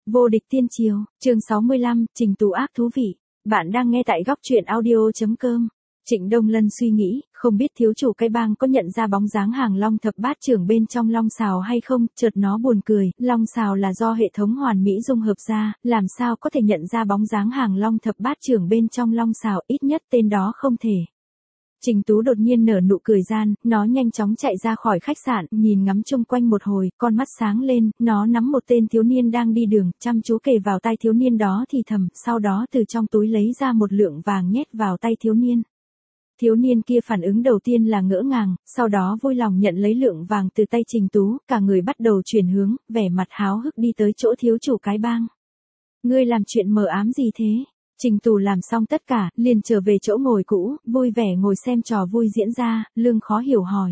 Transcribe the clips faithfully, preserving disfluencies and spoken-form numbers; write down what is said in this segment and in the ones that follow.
Vô địch tiên triều, chương sáu mươi lăm, Trình Tú ác thú vị. Bạn đang nghe tại góc truyện audio chấm com. Trịnh Đông Lân suy nghĩ, không biết thiếu chủ cái bang có nhận ra bóng dáng hàng long thập bát trưởng bên trong long xào hay không, chợt nó buồn cười, long xào là do hệ thống hoàn mỹ dung hợp ra, làm sao có thể nhận ra bóng dáng hàng long thập bát trưởng bên trong long xào, ít nhất tên đó không thể. Trình Tú đột nhiên nở nụ cười gian, nó nhanh chóng chạy ra khỏi khách sạn, nhìn ngắm chung quanh một hồi, con mắt sáng lên, nó nắm một tên thiếu niên đang đi đường, chăm chú kề vào tay thiếu niên đó thì thầm, sau đó từ trong túi lấy ra một lượng vàng nhét vào tay thiếu niên. Thiếu niên kia phản ứng đầu tiên là ngỡ ngàng, sau đó vui lòng nhận lấy lượng vàng từ tay Trình Tú, cả người bắt đầu chuyển hướng, vẻ mặt háo hức đi tới chỗ thiếu chủ cái bang. Ngươi làm chuyện mờ ám gì thế? Trình Tú làm xong tất cả, liền trở về chỗ ngồi cũ, vui vẻ ngồi xem trò vui diễn ra, Lương khó hiểu hỏi.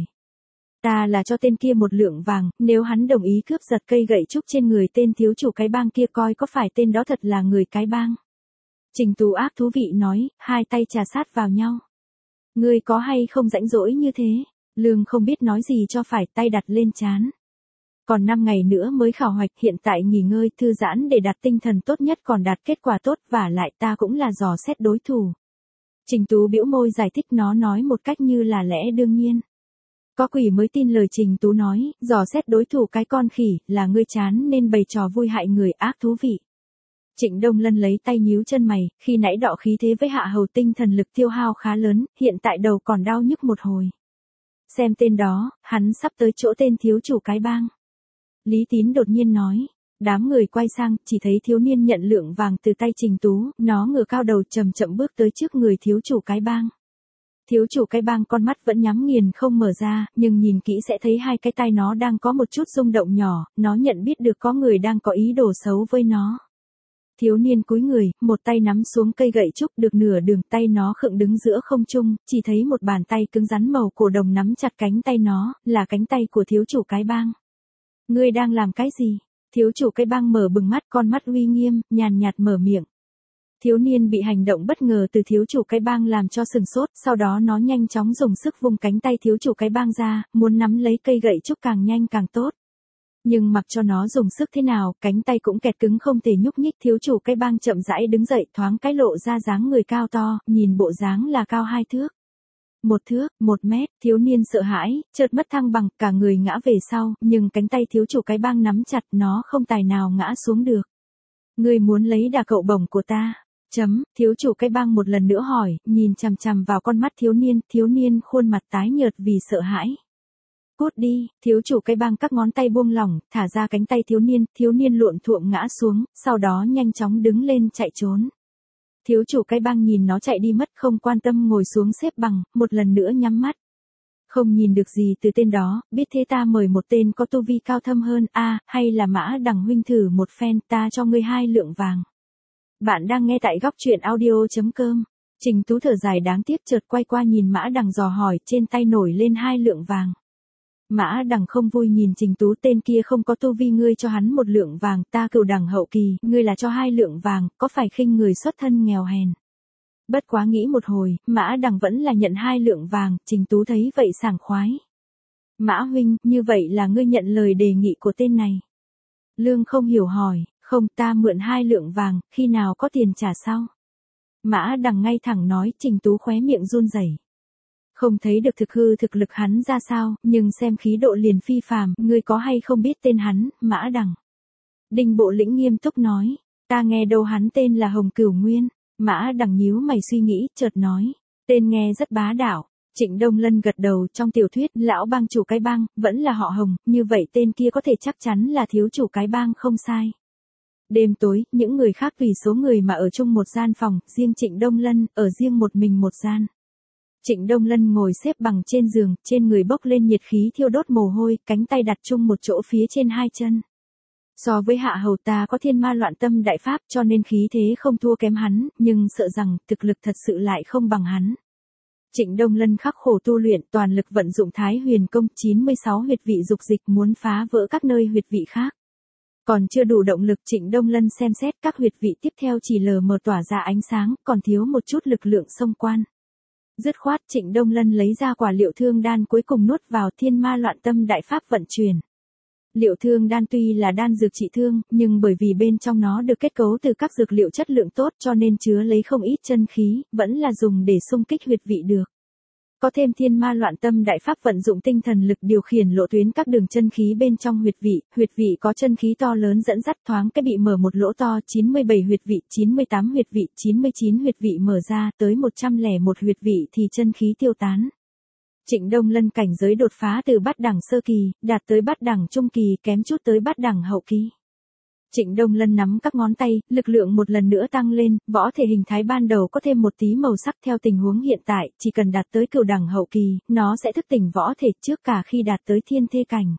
Ta là cho tên kia một lượng vàng, nếu hắn đồng ý cướp giật cây gậy trúc trên người tên thiếu chủ cái bang kia coi có phải tên đó thật là người cái bang. Trình Tú ác thú vị nói, hai tay trà sát vào nhau. Ngươi có hay không rãnh rỗi như thế? Lương không biết nói gì cho phải, tay đặt lên trán. Còn năm ngày nữa mới khảo hoạch, hiện tại nghỉ ngơi thư giãn để đạt tinh thần tốt nhất còn đạt kết quả tốt, và lại ta cũng là dò xét đối thủ. Trình Tú bĩu môi giải thích, nó nói một cách như là lẽ đương nhiên. Có quỷ mới tin lời Trình Tú nói, dò xét đối thủ cái con khỉ, là ngươi chán nên bày trò vui hại người, ác thú vị. Trịnh Đông Lân lấy tay nhíu chân mày, khi nãy đọ khí thế với hạ hầu tinh thần lực tiêu hao khá lớn, hiện tại đầu còn đau nhức một hồi. Xem tên đó, hắn sắp tới chỗ tên thiếu chủ cái bang. Lý Tín đột nhiên nói, đám người quay sang, chỉ thấy thiếu niên nhận lượng vàng từ tay Trình Tú, nó ngửa cao đầu chậm chậm bước tới trước người thiếu chủ cái bang. Thiếu chủ cái bang con mắt vẫn nhắm nghiền không mở ra, nhưng nhìn kỹ sẽ thấy hai cái tay nó đang có một chút rung động nhỏ, nó nhận biết được có người đang có ý đồ xấu với nó. Thiếu niên cúi người, một tay nắm xuống cây gậy trúc, được nửa đường tay nó khựng đứng giữa không trung, chỉ thấy một bàn tay cứng rắn màu cổ đồng nắm chặt cánh tay nó, là cánh tay của thiếu chủ cái bang. Ngươi đang làm cái gì? Thiếu chủ cái bang mở bừng mắt, con mắt uy nghiêm, nhàn nhạt mở miệng. Thiếu niên bị hành động bất ngờ từ thiếu chủ cái bang làm cho sừng sốt, sau đó nó nhanh chóng dùng sức vung cánh tay thiếu chủ cái bang ra, muốn nắm lấy cây gậy trúc càng nhanh càng tốt. Nhưng mặc cho nó dùng sức thế nào, cánh tay cũng kẹt cứng không thể nhúc nhích. Thiếu chủ cái bang chậm rãi đứng dậy, thoáng cái lộ ra dáng người cao to, nhìn bộ dáng là cao hai thước. Một thước, một mét, thiếu niên sợ hãi, chợt mất thăng bằng, cả người ngã về sau, nhưng cánh tay thiếu chủ cái bang nắm chặt, nó không tài nào ngã xuống được. Ngươi muốn lấy đà cậu bổng của ta? Chấm, thiếu chủ cái bang một lần nữa hỏi, nhìn chằm chằm vào con mắt thiếu niên, thiếu niên khuôn mặt tái nhợt vì sợ hãi. Cút đi, thiếu chủ cái bang các ngón tay buông lỏng, thả ra cánh tay thiếu niên, thiếu niên luộn thuộm ngã xuống, sau đó nhanh chóng đứng lên chạy trốn. Thiếu chủ cái bang nhìn nó chạy đi mất, không quan tâm ngồi xuống xếp bằng, một lần nữa nhắm mắt. Không nhìn được gì từ tên đó, biết thế ta mời một tên có tu vi cao thâm hơn, a à, hay là Mã Đằng huynh thử một phen, ta cho ngươi hai lượng vàng. Bạn đang nghe tại góc truyện audio chấm com. Trình Tú thở dài đáng tiếc, chợt quay qua nhìn Mã Đằng dò hỏi, trên tay nổi lên hai lượng vàng. Mã Đằng không vui nhìn Trình Tú, tên kia không có tu vi, ngươi cho hắn một lượng vàng, ta cửu đẳng hậu kỳ, ngươi là cho hai lượng vàng, có phải khinh người xuất thân nghèo hèn. Bất quá nghĩ một hồi, Mã Đằng vẫn là nhận hai lượng vàng, Trình Tú thấy vậy sảng khoái. Mã huynh, như vậy là ngươi nhận lời đề nghị của tên này. Lương không hiểu hỏi, không, ta mượn hai lượng vàng, khi nào có tiền trả sau. Mã Đằng ngay thẳng nói. Trình Tú khóe miệng run rẩy. Không thấy được thực hư thực lực hắn ra sao, nhưng xem khí độ liền phi phàm, ngươi có hay không biết tên hắn, Mã Đằng. Đinh Bộ Lĩnh nghiêm túc nói, ta nghe đâu hắn tên là Hồng Cửu Nguyên. Mã Đằng nhíu mày suy nghĩ, chợt nói, tên nghe rất bá đạo. Trịnh Đông Lân gật đầu, trong tiểu thuyết, lão bang chủ cái bang, vẫn là họ Hồng, như vậy tên kia có thể chắc chắn là thiếu chủ cái bang không sai. Đêm tối, những người khác vì số người mà ở chung một gian phòng, riêng Trịnh Đông Lân, ở riêng một mình một gian. Trịnh Đông Lân ngồi xếp bằng trên giường, trên người bốc lên nhiệt khí thiêu đốt mồ hôi, cánh tay đặt chung một chỗ phía trên hai chân. So với hạ hầu ta có thiên ma loạn tâm đại pháp cho nên khí thế không thua kém hắn, nhưng sợ rằng thực lực thật sự lại không bằng hắn. Trịnh Đông Lân khắc khổ tu luyện, toàn lực vận dụng Thái Huyền công, chín mươi sáu huyệt vị dục dịch muốn phá vỡ các nơi huyệt vị khác. Còn chưa đủ động lực, Trịnh Đông Lân xem xét các huyệt vị tiếp theo chỉ lờ mờ tỏa ra ánh sáng, còn thiếu một chút lực lượng xông quan. Dứt khoát, Trịnh Đông Lân lấy ra quả liệu thương đan cuối cùng nuốt vào, thiên ma loạn tâm đại pháp vận chuyển. Liệu thương đan tuy là đan dược trị thương, nhưng bởi vì bên trong nó được kết cấu từ các dược liệu chất lượng tốt cho nên chứa lấy không ít chân khí, vẫn là dùng để xung kích huyệt vị được. Có thêm thiên ma loạn tâm đại pháp vận dụng tinh thần lực điều khiển lộ tuyến các đường chân khí bên trong huyệt vị, huyệt vị có chân khí to lớn dẫn dắt thoáng cái bị mở một lỗ to, chín mươi bảy huyệt vị, chín mươi tám huyệt vị, chín mươi chín huyệt vị mở ra, tới một trăm lẻ một huyệt vị thì chân khí tiêu tán. Trịnh Đông Lân cảnh giới đột phá từ bát đẳng sơ kỳ, đạt tới bát đẳng trung kỳ, kém chút tới bát đẳng hậu kỳ. Trịnh Đông Lân nắm các ngón tay, lực lượng một lần nữa tăng lên, võ thể hình thái ban đầu có thêm một tí màu sắc theo tình huống hiện tại, chỉ cần đạt tới cửu đẳng hậu kỳ, nó sẽ thức tỉnh võ thể trước cả khi đạt tới thiên thê cảnh.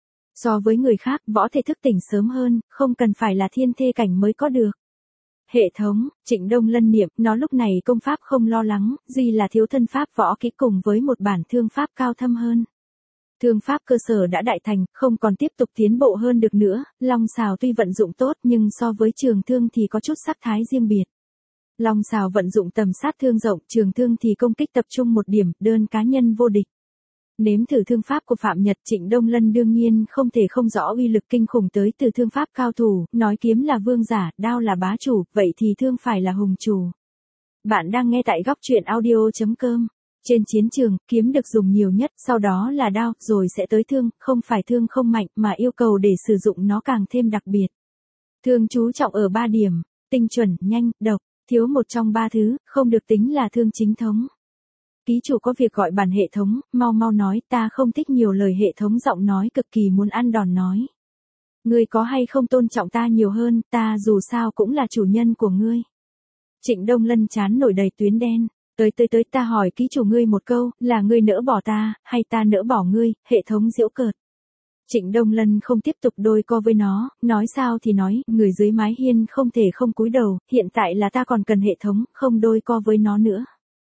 So với người khác, võ thể thức tỉnh sớm hơn, không cần phải là thiên thê cảnh mới có được. Hệ thống, Trịnh Đông Lân niệm, nó lúc này công pháp không lo lắng, duy là thiếu thân pháp võ kỹ cùng với một bản thương pháp cao thâm hơn. Thương pháp cơ sở đã đại thành, không còn tiếp tục tiến bộ hơn được nữa, long xào tuy vận dụng tốt nhưng so với trường thương thì có chút sắc thái riêng biệt. Long xào vận dụng tầm sát thương rộng, trường thương thì công kích tập trung một điểm, đơn cá nhân vô địch. Nếm thử thương pháp của Phạm Nhật, Trịnh Đông Lân đương nhiên không thể không rõ uy lực kinh khủng tới từ thương pháp cao thủ, nói kiếm là vương giả, đao là bá chủ, vậy thì thương phải là hùng chủ. Bạn đang nghe tại góc truyện audio chấm com. Trên chiến trường, kiếm được dùng nhiều nhất, sau đó là đao, rồi sẽ tới thương, không phải thương không mạnh mà yêu cầu để sử dụng nó càng thêm đặc biệt. Thương chú trọng ở ba điểm, tinh chuẩn, nhanh, độc, thiếu một trong ba thứ, không được tính là thương chính thống. Ký chủ có việc gọi bản hệ thống, mau mau nói, ta không thích nhiều lời, hệ thống giọng nói cực kỳ muốn ăn đòn nói. Ngươi có hay không tôn trọng ta nhiều hơn, ta dù sao cũng là chủ nhân của ngươi. Trịnh Đông Lân chán nổi đầy tuyến đen. Tới tới tới ta hỏi ký chủ ngươi một câu, là ngươi nỡ bỏ ta, hay ta nỡ bỏ ngươi, hệ thống giễu cợt. Trịnh Đông Lân không tiếp tục đôi co với nó, nói sao thì nói, người dưới mái hiên không thể không cúi đầu, hiện tại là ta còn cần hệ thống, không đôi co với nó nữa.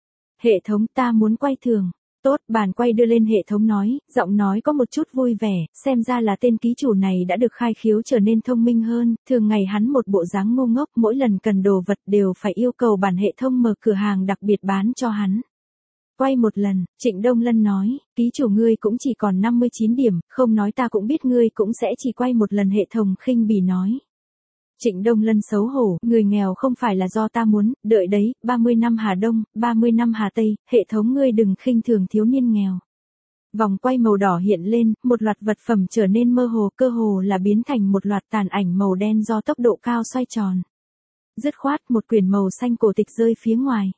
Hệ thống ta muốn quay thường. Tốt, bàn quay đưa lên, hệ thống nói, giọng nói có một chút vui vẻ, xem ra là tên ký chủ này đã được khai khiếu trở nên thông minh hơn, thường ngày hắn một bộ dáng ngu ngốc, mỗi lần cần đồ vật đều phải yêu cầu bản hệ thống mở cửa hàng đặc biệt bán cho hắn. Quay một lần, Trịnh Đông Lân nói, ký chủ ngươi cũng chỉ còn năm mươi chín điểm, không nói ta cũng biết ngươi cũng sẽ chỉ quay một lần, hệ thống khinh bỉ nói. Trịnh Đông Lân xấu hổ, người nghèo không phải là do ta muốn, đợi đấy, ba mươi năm Hà Đông, ba mươi năm Hà Tây, hệ thống ngươi đừng khinh thường thiếu niên nghèo. Vòng quay màu đỏ hiện lên, một loạt vật phẩm trở nên mơ hồ, cơ hồ là biến thành một loạt tàn ảnh màu đen do tốc độ cao xoay tròn. Dứt khoát một quyển màu xanh cổ tịch rơi phía ngoài.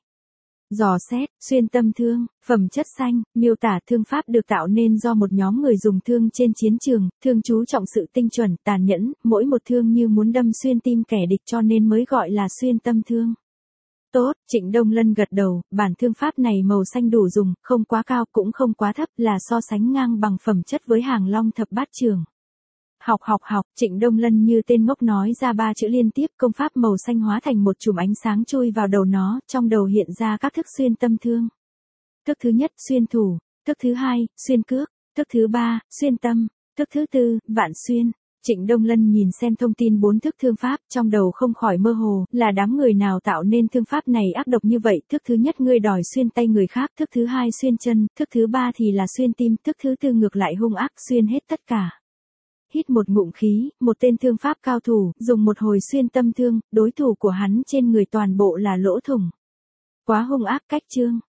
Dò xét, xuyên tâm thương, phẩm chất xanh, miêu tả thương pháp được tạo nên do một nhóm người dùng thương trên chiến trường, thương chú trọng sự tinh chuẩn, tàn nhẫn, mỗi một thương như muốn đâm xuyên tim kẻ địch cho nên mới gọi là xuyên tâm thương. Tốt, Trịnh Đông Lân gật đầu, bản thương pháp này màu xanh đủ dùng, không quá cao cũng không quá thấp, là so sánh ngang bằng phẩm chất với hàng long thập bát trường. Học học học, Trịnh Đông Lân như tên ngốc nói ra ba chữ liên tiếp, công pháp màu xanh hóa thành một chùm ánh sáng chui vào đầu nó, trong đầu hiện ra các thức xuyên tâm thương. Thức thứ nhất, xuyên thủ, thức thứ hai, xuyên cước, thức thứ ba, xuyên tâm, thức thứ tư, vạn xuyên. Trịnh Đông Lân nhìn xem thông tin bốn thức thương pháp, trong đầu không khỏi mơ hồ, là đám người nào tạo nên thương pháp này ác độc như vậy, thức thứ nhất ngươi đòi xuyên tay người khác, thức thứ hai xuyên chân, thức thứ ba thì là xuyên tim, thức thứ tư ngược lại hung ác xuyên hết tất cả. Hít một ngụm khí, một tên thương pháp cao thủ, dùng một hồi xuyên tâm thương, đối thủ của hắn trên người toàn bộ là lỗ thủng. Quá hung ác cách chương.